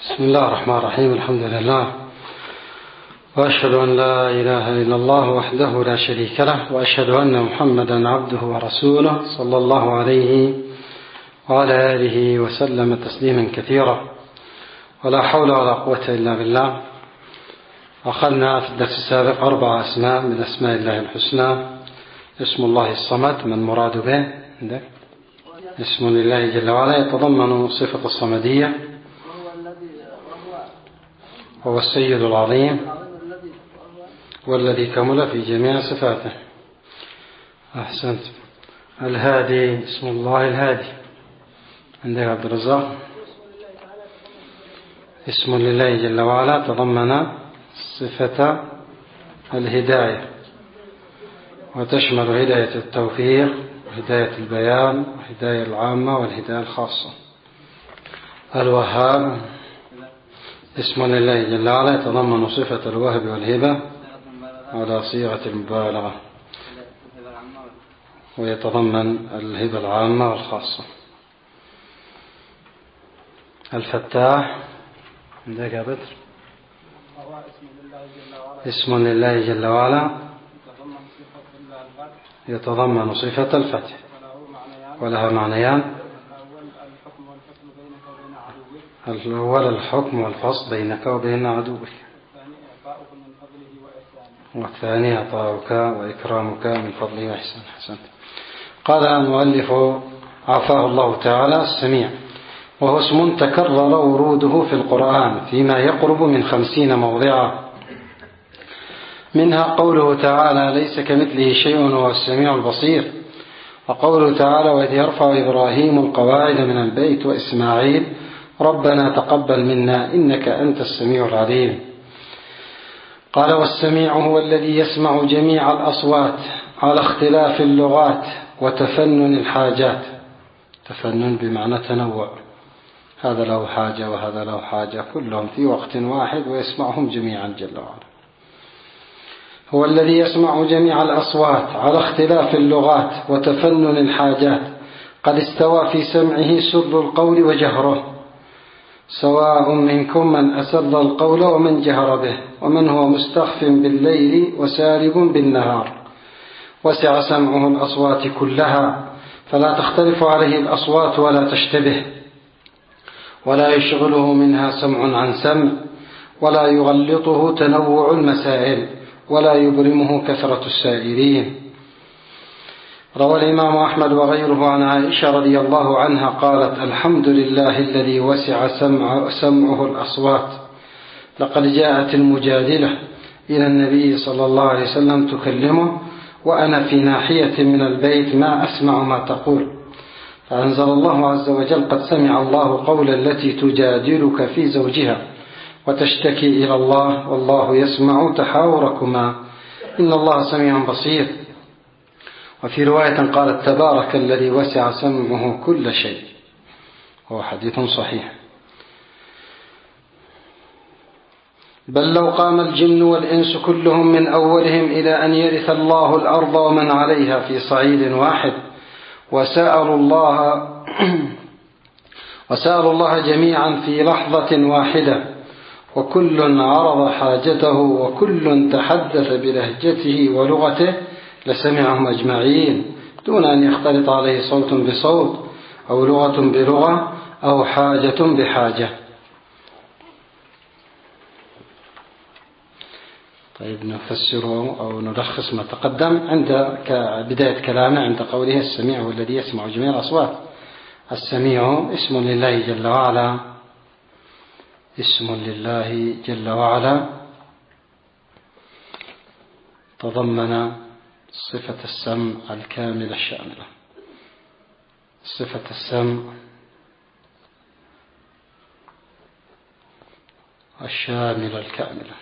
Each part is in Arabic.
بسم الله الرحمن الرحيم. الحمد لله، وأشهد أن لا إله إلا الله وحده لا شريك له، وأشهد أن محمدا عبده ورسوله صلى الله عليه وعلى آله وسلم تسليما كثيرا، ولا حول ولا قوة إلا بالله. أخذنا في الدرس السابق 4 أسماء من أسماء الله الحسنى. اسم الله الصمد، من مراد به؟ اسم لله جل وعلا يتضمن صفة الصمدية، هو السيد العظيم والذي كمل في جميع صفاته. أحسنت. الهادي، اسم الله الهادي عندك عبد الرزاق. اسم لله جل وعلا تضمن صفة الهداية، وتشمل هداية التوفيق وهداية البيان والهداية العامة والهداية الخاصة. الوهاب، اسم لله جل وعلا يتضمن صفة الوهب والهبة على صيغة المبالغة، ويتضمن الهبة العامة والخاصة. الفتاح عندك يا بدر. اسم لله جل وعلا يتضمن صفة الفتح، ولها معنيان: الأول الحكم والفصل بينك وبين عدوك، والثاني عطاؤك وإكرامك من فضله وإحسانه. حسنت. قال المؤلف عافاه الله تعالى: السميع، وهو اسم تكرر وروده في القرآن فيما يقرب من 50 موضعا، منها قوله تعالى: ليس كمثله شيء وهو السميع البصير، وقوله تعالى: وإذ يرفع إبراهيم القواعد من البيت وإسماعيل ربنا تقبل منا إنك أنت السميع العليم. قال: والسميع هو الذي يسمع جميع الأصوات على اختلاف اللغات وتفنن الحاجات. تفنن بمعنى تنوع، هذا له حاجة وهذا له حاجة، كلهم في وقت واحد ويسمعهم جميعا جل وعلا. هو الذي يسمع جميع الأصوات على اختلاف اللغات وتفنن الحاجات، قد استوى في سمعه سر القول وجهره، سواء منكم من أسر القول ومن جهر به، ومن هو مستخف بالليل وسارب بالنهار. وسع سمعه الأصوات كلها، فلا تختلف عليه الأصوات ولا تشتبه، ولا يشغله منها سمع عن سمع، ولا يغلطه تنوع المسائل، ولا يبرمه كثرة السائلين. روى الإمام أحمد وغيره عن عائشة رضي الله عنها قالت: الحمد لله الذي وسع سمعه الأصوات. لقد جاءت المجادلة إلى النبي صلى الله عليه وسلم تكلمه وأنا في ناحية من البيت ما أسمع ما تقول، فأنزل الله عز وجل: قد سمع الله قول التي تجادلك في زوجها وتشتكي إلى الله والله يسمع تحاوركما إن الله سميع بصير. وفي رواية قالت: تبارك الذي وسع سمعه كل شيء، وهو حديث صحيح. بل لو قام الجن والإنس كلهم من أولهم إلى أن يرث الله الأرض ومن عليها في صعيد واحد وسألوا الله جميعا في لحظة واحدة، وكل عرض حاجته وكل تحدث بلهجته ولغته، لسمعهم أجمعين دون أن يختلط عليه صوت بصوت أو لغة بلغة أو حاجة بحاجة. طيب، نفسر أو نلخص ما تقدم عند بداية كلامه عند قوله: السميع هو الذي يسمع جميع الأصوات. السميع اسم لله جل وعلا، اسم لله جل وعلا تضمن صفة السمع الكاملة الشاملة. صفة السمع الشاملة الكاملة.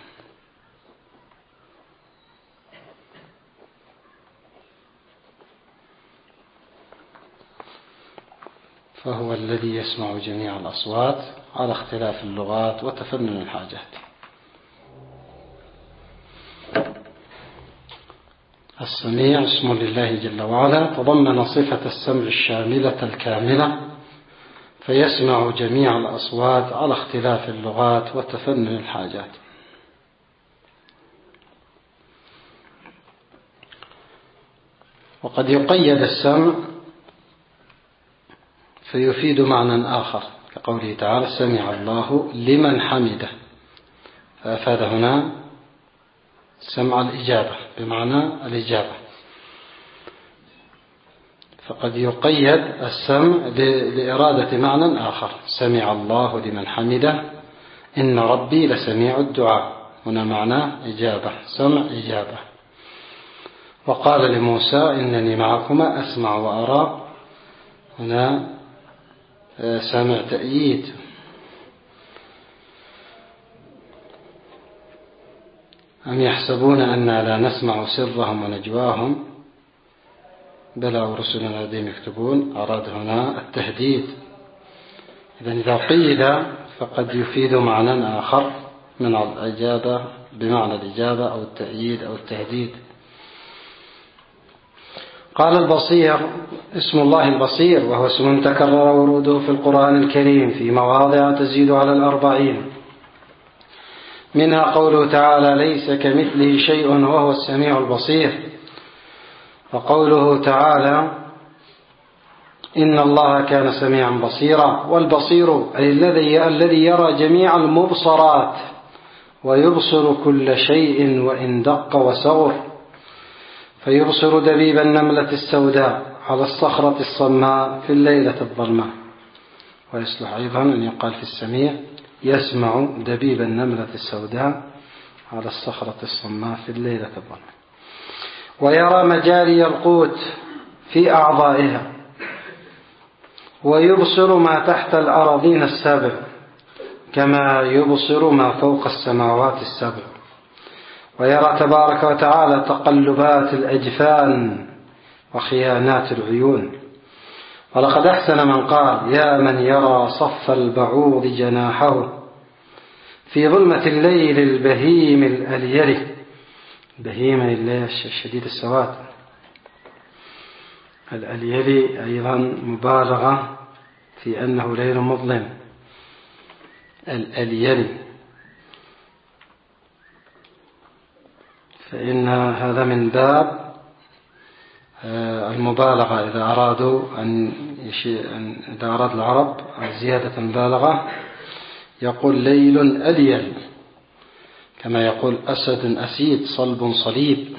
فهو الذي يسمع جميع الأصوات على اختلاف اللغات وتفنن الحاجات. السميع اسم لله جل وعلا تضمن صفة السمع الشاملة الكاملة، فيسمع جميع الأصوات على اختلاف اللغات وتفنن الحاجات. وقد يقيد السمع فيفيد معنى آخر كقوله تعالى سمع الله لمن حمده، فأفاد هنا سمع الإجابة بمعنى الإجابة. فقد يقيد السمع لإرادة معنى آخر، سمع الله لمن حمده إن ربي لسميع الدعاء، هنا معنى إجابة، سمع إجابة. وقال لموسى إنني معكما أسمع وأرى، هنا سمع تأييد. أم يحسبون أننا لا نسمع سرهم ونجواهم بلى ورسلنا لديهم يكتبون، أراد هنا التهديد. إذا قيل فقد يفيد معنى آخر من الإجابة بمعنى الإجابة أو التأييد أو التهديد. قال البصير اسم الله البصير، وهو اسم تكرر وروده في القرآن الكريم في مواضع تزيد على 40، منها قوله تعالى ليس كمثله شيء وهو السميع البصير، وقوله تعالى إن الله كان سميعا بصيرا. والبصير أي الذي يرى جميع المبصرات ويبصر كل شيء وإن دق وصغر، فيبصر دبيب النملة السوداء على الصخرة الصماء في الليلة الظلماء. ويصلح أيضا أن يقال في السميع يسمع دبيب النملة السوداء على الصخرة الصماء في الليلة الظلماء. ويرى مجاري القوت في أعضائها، ويبصر ما تحت الأراضين السبع كما يبصر ما فوق السماوات السبع. ويرى تبارك وتعالى تقلبات الأجفان وخيانات العيون. ولقد أحسن من قال يا من يرى صف البعوض جناحه في ظلمة الليل البهيم الأليل، بهيم الليل الشديد السواد، الأليل أيضا مبالغة في أنه ليل مظلم، الأليل، فإن هذا من باب المبالغة. إذا أراد العرب زيادة المبالغة يقول ليل أليل، كما يقول أسد أسيد صلب صليب،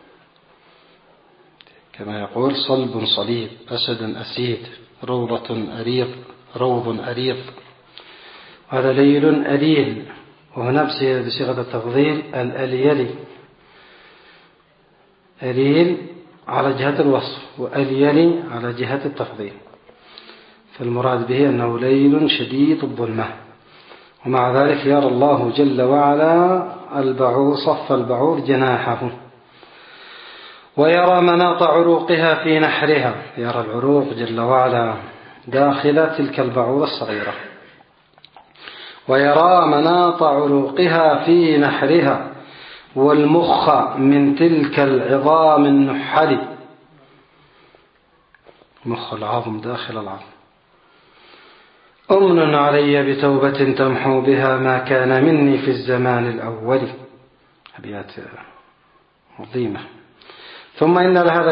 كما يقول صلب صليب أسد أسيد روضة أريض روض أريض، هذا ليل أليل. وهنا بصيغة التفضيل الأليل، أليل على جهة الوصف وأليل على جهة التفضيل، فالمراد به أنه ليل شديد الظلمة. ومع ذلك يرى الله جل وعلا صف البعوض جناحه، ويرى مناط عروقها في نحرها، يرى العروق جل وعلا داخل تلك البعوض الصغيرة، ويرى مناط عروقها في نحرها والمخ من تلك العظام النحل، مخ العظم داخل العظم. أمن علي بتوبة تمحو بها ما كان مني في الزمان الأول، أبيات عظيمة. ثم إن لهذا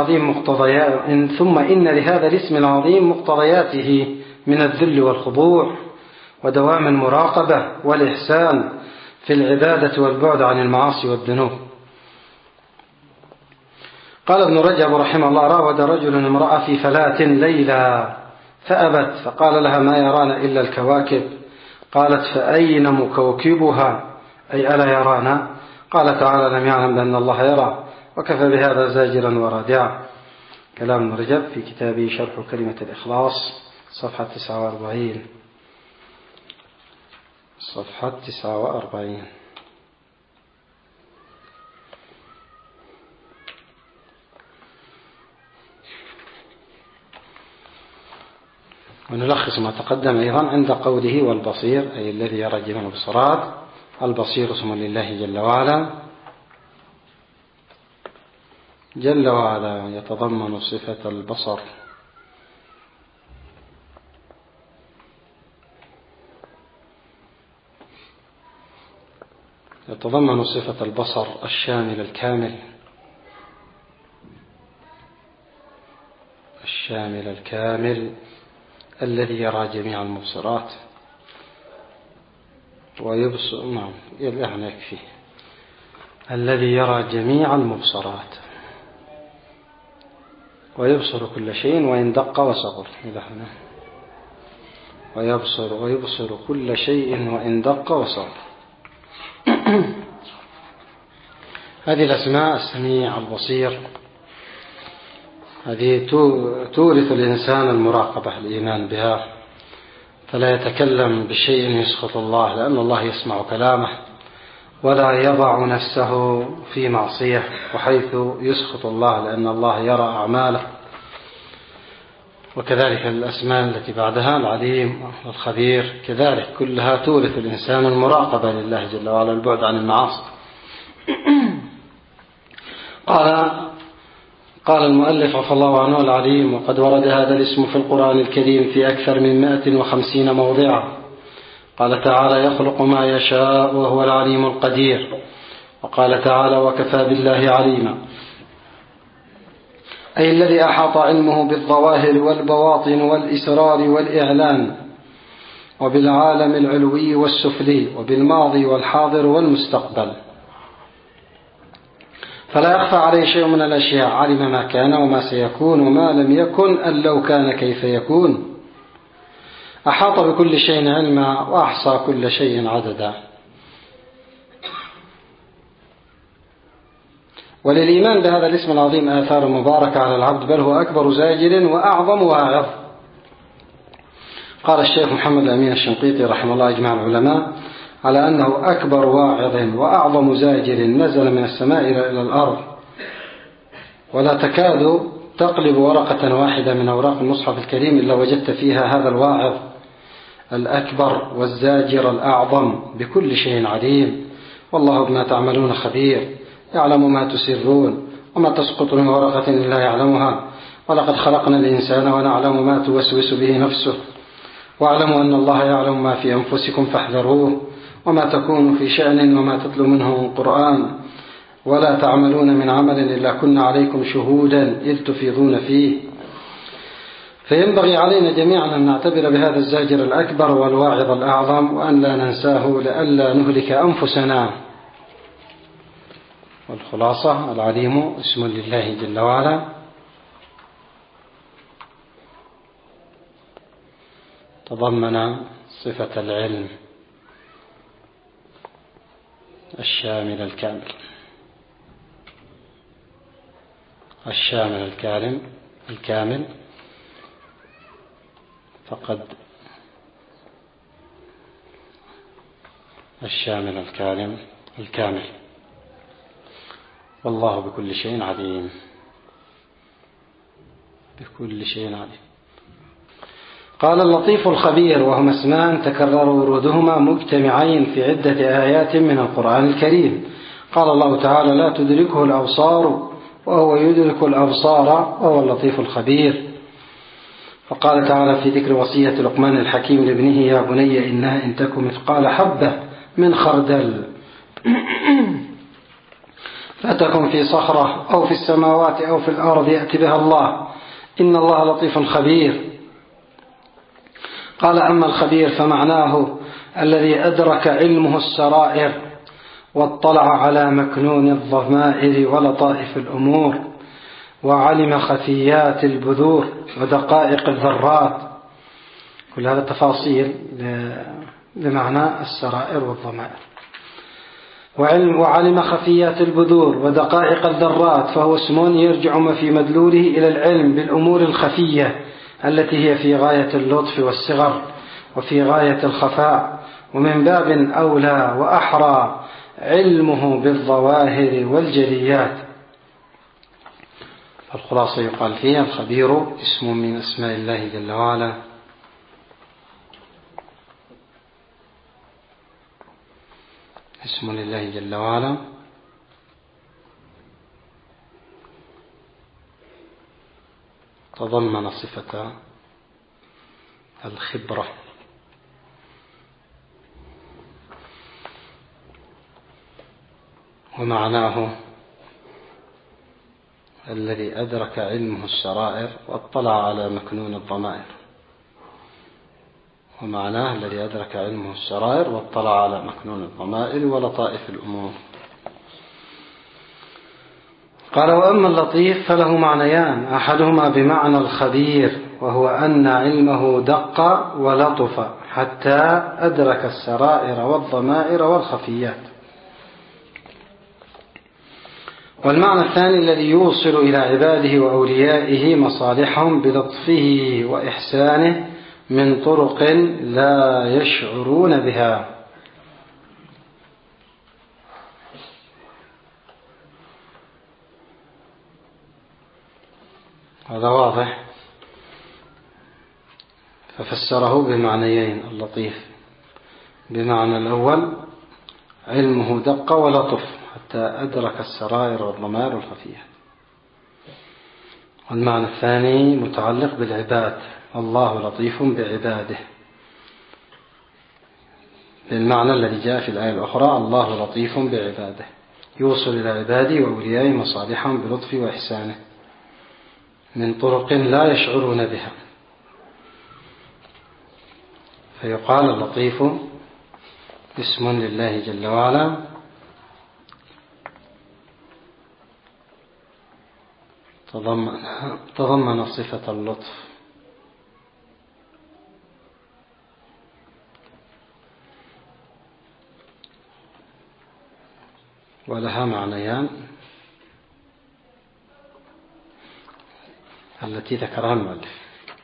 الاسم العظيم مقتضياته من الذل والخضوع ودوام المراقبة والإحسان في العبادة والبعد عن المعاصي والذنوب. قال ابن رجب رحمه الله راود رجل امرأة في فلاة ليلى فأبت، فقال لها ما يرانا إلا الكواكب. قالت فأين مكوكبها أي ألا يرانا؟ قال تعالى لم يعلم بأن الله يرى وكفى بهذا زاجرا ورادعا. كلام ابن رجب في كتابه شرح كلمة الإخلاص صفحة 49. صفحة 49. ونلخص ما تقدم أيضا عند قوله والبصير أي الذي يرى جميع البصرات. البصير اسم لله جل وعلا، جل وعلا يتضمن صفة البصر، يتضمن صفة البصر الشامل الكامل، الشامل الكامل الذي يرى جميع المبصرات ويبصر، نعم يعني يكفي، الذي يرى جميع المبصرات ويبصر كل شيء وإن دق وصغر، ويبصر كل شيء وإن دق وصغر. هذه الأسماء السميع البصير هذه تورث الإنسان المراقبة، الإيمان بها، فلا يتكلم بشيء يسخط الله لأن الله يسمع كلامه، ولا يضع نفسه في معصية وحيث يسخط الله لأن الله يرى أعماله. وكذلك الأسماء التي بعدها العليم والخبير كذلك كلها تورث الإنسان المراقبة لله جل وعلا، البعد عن المعاصي. قال المؤلف رحمه الله عنه العليم، وقد ورد هذا الاسم في القرآن الكريم في أكثر من 150 موضعا. قال تعالى: يخلق ما يشاء وهو العليم القدير. وقال تعالى: وكفى بالله عليما، أي الذي أحاط علمه بالظواهر والبواطن والإسرار والإعلان، وبالعالم العلوي والسفلي، وبالماضي والحاضر والمستقبل، فلا يخفى عليه شيء من الأشياء. علم ما كان وما سيكون وما لم يكن أن لو كان كيف يكون. أحاط بكل شيء علما وأحصى كل شيء عددا. وللإيمان بهذا الاسم العظيم آثار مباركة على العبد، بل هو أكبر زاجر وأعظم واعظ. قال الشيخ محمد الأمين الشنقيطي رحمه الله أجمع العلماء على أنه أكبر واعظ وأعظم زاجر نزل من السماء إلى الأرض، ولا تكاد تقلب ورقة واحدة من أوراق المصحف الكريم إلا وجدت فيها هذا الواعظ الأكبر والزاجر الأعظم بكل شيء عليم. والله بما تعملون خبير، يعلم ما تسرون وما تسقط من ورقة إلا يعلمها، ولقد خلقنا الإنسان ونعلم ما توسوس به نفسه، واعلموا أن الله يعلم ما في أنفسكم فاحذروه، وما تكون في شأن وما تتلو منه من قرآن ولا تعملون من عمل إلا كنا عليكم شهودا إذ تفيضون فيه. فينبغي علينا جميعا أن نعتبر بهذا الزاجر الأكبر والواعظ الأعظم، وأن لا ننساه لئلا نهلك أنفسنا. والخلاصة: العليم اسم لله جل وعلا، تضمن صفة العلم الشامل الكامل، الشامل الكامل، فقد الشامل الكامل، والله بكل شيء عليم، بكل شيء عليم. قال: اللطيف الخبير، وهما اسمان تكرر ورودهما مجتمعين في عدة آيات من القرآن الكريم. قال الله تعالى: لا تدركه الأبصار وهو يدرك الأبصار وهو اللطيف الخبير. وقال تعالى في ذكر وصية لقمان الحكيم لابنه: يا بني إنها إن تك مثقال حبة من خردل فتكن في صخرة أو في السماوات أو في الأرض يأتي بها الله إن الله لطيف خبير. قال: أما الخبير فمعناه الذي أدرك علمه السرائر واطلع على مكنون الضمائر ولطائف الأمور، وعلم خفيات البذور ودقائق الذرات. كل هذا تفاصيل بمعنى السرائر والضمائر. وعلم خفيات البذور ودقائق الذرات، فهو اسم يرجع ما في مدلوله إلى العلم بالأمور الخفية التي هي في غاية اللطف والصغر وفي غاية الخفاء، ومن باب أولى وأحرى علمه بالظواهر والجليات. فالخلاصة يقال فيها: الخبير اسم من أسماء الله جل وعلا، اسم لله جل وعلا تضمن صفة الخبرة ومعناه الذي أدرك علمه السرائر واطلع على مكنون الضمائر. ومعناه الذي أدرك علمه السرائر واطلع على مكنون الضمائر ولطائف الأمور. قال وأما اللطيف فله معنيان، أحدهما بمعنى الخبير، وهو أن علمه دق ولطف حتى أدرك السرائر والضمائر والخفيات. والمعنى الثاني الذي يوصل إلى عباده وأوليائه مصالحهم بلطفه وإحسانه من طرق لا يشعرون بها. هذا واضح، ففسره بمعنيين اللطيف. بمعنى الأول علمه دق ولطف حتى أدرك السرائر والضمائر والخفيات. والمعنى الثاني متعلق بالعباد، الله لطيف بعباده، بالمعنى الذي جاء في الآية الأخرى الله لطيف بعباده، يوصل إلى عباده وأوليائه مصالحهم بلطفه وإحسانه من طرق لا يشعرون بها. فيقال اللطيف اسم لله جل وعلا تضمن صفة اللطف، ولها معنيان التي ذكرها المؤلف.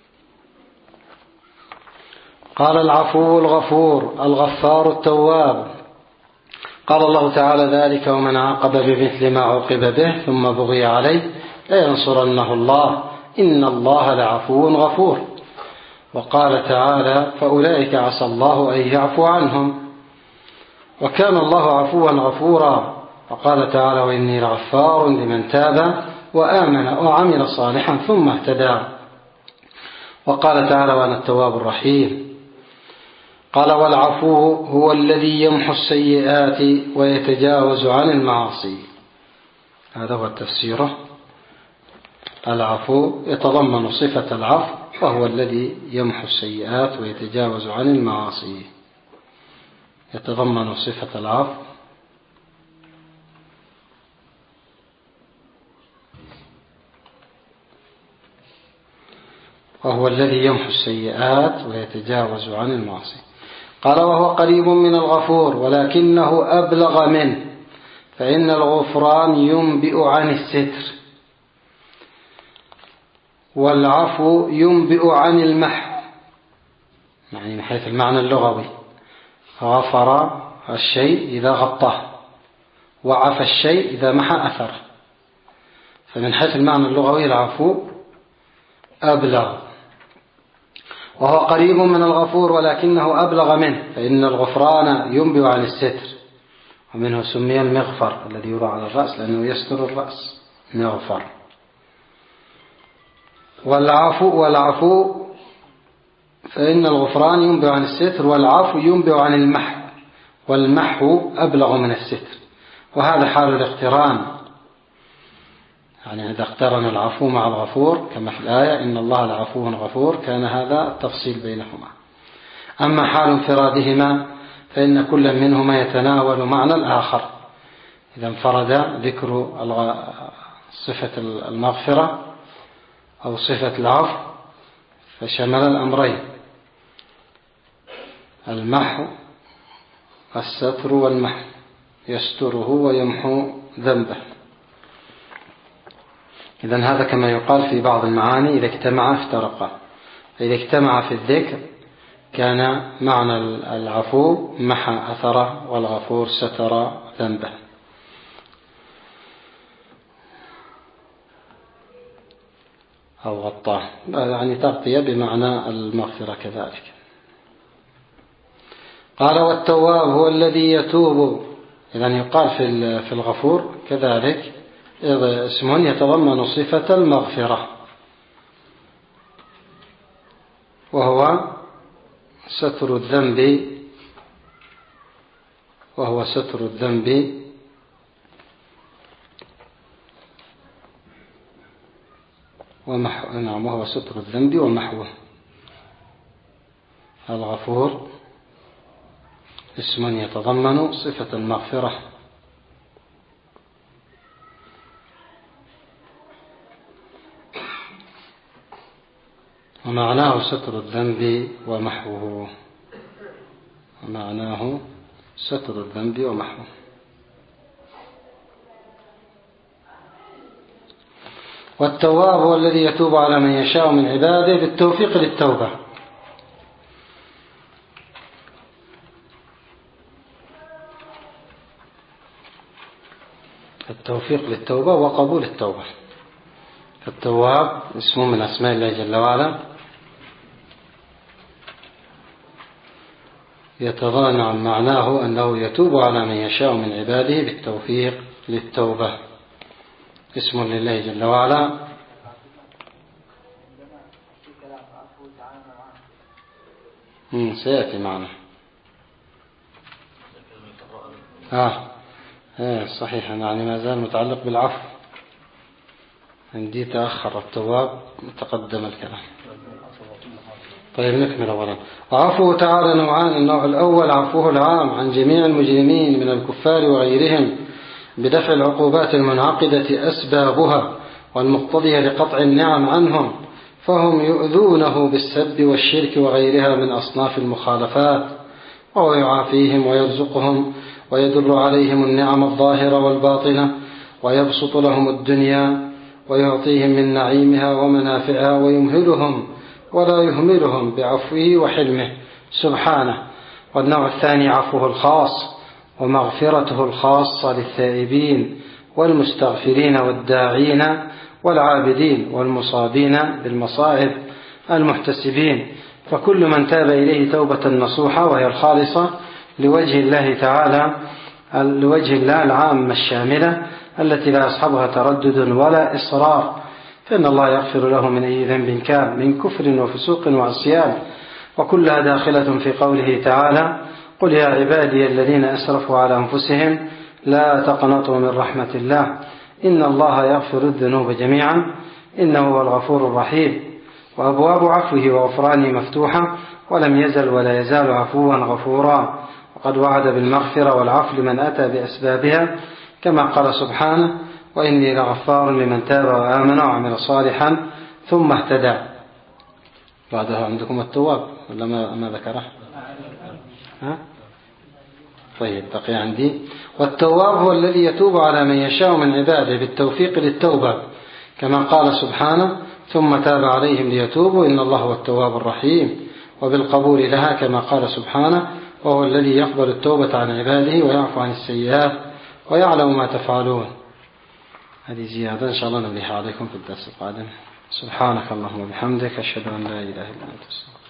قال العفو الغفور الغفار التواب. قال الله تعالى ذلك ومن عاقب بمثل ما عوقب به ثم بغي عليه لينصرنه الله إن الله لعفو غفور. وقال تعالى فأولئك عسى الله أن يعفو عنهم وكان الله عفوا غفورا. وقال تعالى وإني لغفار لمن تاب وآمن وعمل صالحا ثم اهتدى. وقال تعالى وأنا التواب الرحيم. قال والعفو هو الذي يمحو السيئات ويتجاوز عن المعاصي. هذا هو التفسير. العفو يتضمن صفة العفو وهو الذي يمحو السيئات ويتجاوز عن المعاصي. يتضمن صفة العفو وهو الذي يمحو السيئات ويتجاوز عن المعاصي. قال وهو قريب من الغفور ولكنه أبلغ منه، فإن الغفران ينبئ عن الستر والعفو ينبئ عن المحو، يعني من حيث المعنى اللغوي غفر الشيء إذا غطاه وعفى الشيء إذا محى أثره. فمن حيث المعنى اللغوي العفو أبلغ. وهو قريب من الغفور ولكنه أبلغ منه، فإن الغفران ينبئ عن الستر، ومنه سمي المغفر الذي يوضع على الرأس لأنه يستر الرأس مغفر. والعفو فإن الغفران ينبئ عن الستر والعفو ينبئ عن المحو، والمحو أبلغ من الستر. وهذا حال الاقتران، يعني إذا اقترن العفو مع الغفور كما في الآية إن الله لعفو غفور كان هذا التفصيل بينهما. أما حال انفرادهما فإن كل منهما يتناول معنى الآخر. إذا انفرد ذكر صفة المغفرة أو صفة العفو فشمل الأمرين المحو الستر والمحو، يستره ويمحو ذنبه. إذن هذا كما يقال في بعض المعاني إذا اجتمع افترقا. فإذا اجتمع في الذكر كان معنى العفو محى أثره والغفور ستر ذنبه. أو غطاه، يعني تغطية بمعنى المغفرة كذلك. قال والتواب هو الذي يتوب. إذن يقال في الغفور كذلك اسم يتضمن صفة المغفرة وهو ستر الذنب نعم وهو ستر الذنب ومحوه. الغفور اسم يتضمن صفة المغفرة، ومعناه ستر الذنب ومحوه. ومعناه ستر الذنب ومحوه. والتواب هو الذي يتوب على من يشاء من عباده بالتوفيق للتوبة. التوفيق للتوبة وقبول التوبة. التواب اسم من أسماء الله جل وعلا يتضمن معناه أنه يتوب على من يشاء من عباده بالتوفيق للتوبة. اسم لله جل وعلا سيأتي معنا. صحيح، يعني ما زال متعلق بالعفو. عندي تأخر التواب تقدم الكلام. طيب نكمل أولا. وعفوه تعالى نوعان: النوع الأول عفوه العام عن جميع المجرمين من الكفار وغيرهم بدفع العقوبات المنعقدة أسبابها والمقتضية لقطع النعم عنهم، فهم يؤذونه بالسب والشرك وغيرها من أصناف المخالفات، وهو يعافيهم ويرزقهم ويدل عليهم النعم الظاهرة والباطنة، ويبسط لهم الدنيا ويعطيهم من نعيمها ومنافعها، ويمهلهم ولا يهملهم بعفوه وحلمه سبحانه. والنوع الثاني عفوه الخاص ومغفرته الخاصة للتائبين والمستغفرين والداعين والعابدين والمصابين بالمصائب المحتسبين، فكل من تاب إليه توبة نصوحة وهي الخالصة لوجه الله تعالى، لوجه الله العام الشاملة التي لا يصحبها تردد ولا إصرار، فإن الله يغفر له من أي ذنب كان من كفر وفسوق وعصيان، وكلها داخلة في قوله تعالى: قل يا عبادي الذين أسرفوا على أنفسهم لا تقنطوا من رحمة الله إن الله يغفر الذنوب جميعا إنه هو الغفور الرحيم. وأبواب عفوه وغفرانه مفتوحة، ولم يزل ولا يزال عفوا غفورا، وقد وعد بالمغفرة والعفو لمن أتى بأسبابها، كما قال سبحانه: وإني لغفار لمن تاب وآمن وعمل صالحا ثم اهتدى. بعدها عندكم التواب ولا ما ذكره؟ طيب بقي عندي: والتواب هو الذي يتوب على من يشاء من عباده بالتوفيق للتوبة، كما قال سبحانه: ثم تاب عليهم ليتوبوا إن الله هو التواب الرحيم، وبالقبول لها، كما قال سبحانه: وهو الذي يقبل التوبة عن عباده ويعفو عن السيئات ويعلم ما تفعلون. هذه زيادة إن شاء الله نبليها عليكم في الدرس القادم. سبحانك اللهم وبحمدك أشهد أن لا إله إلا أنت.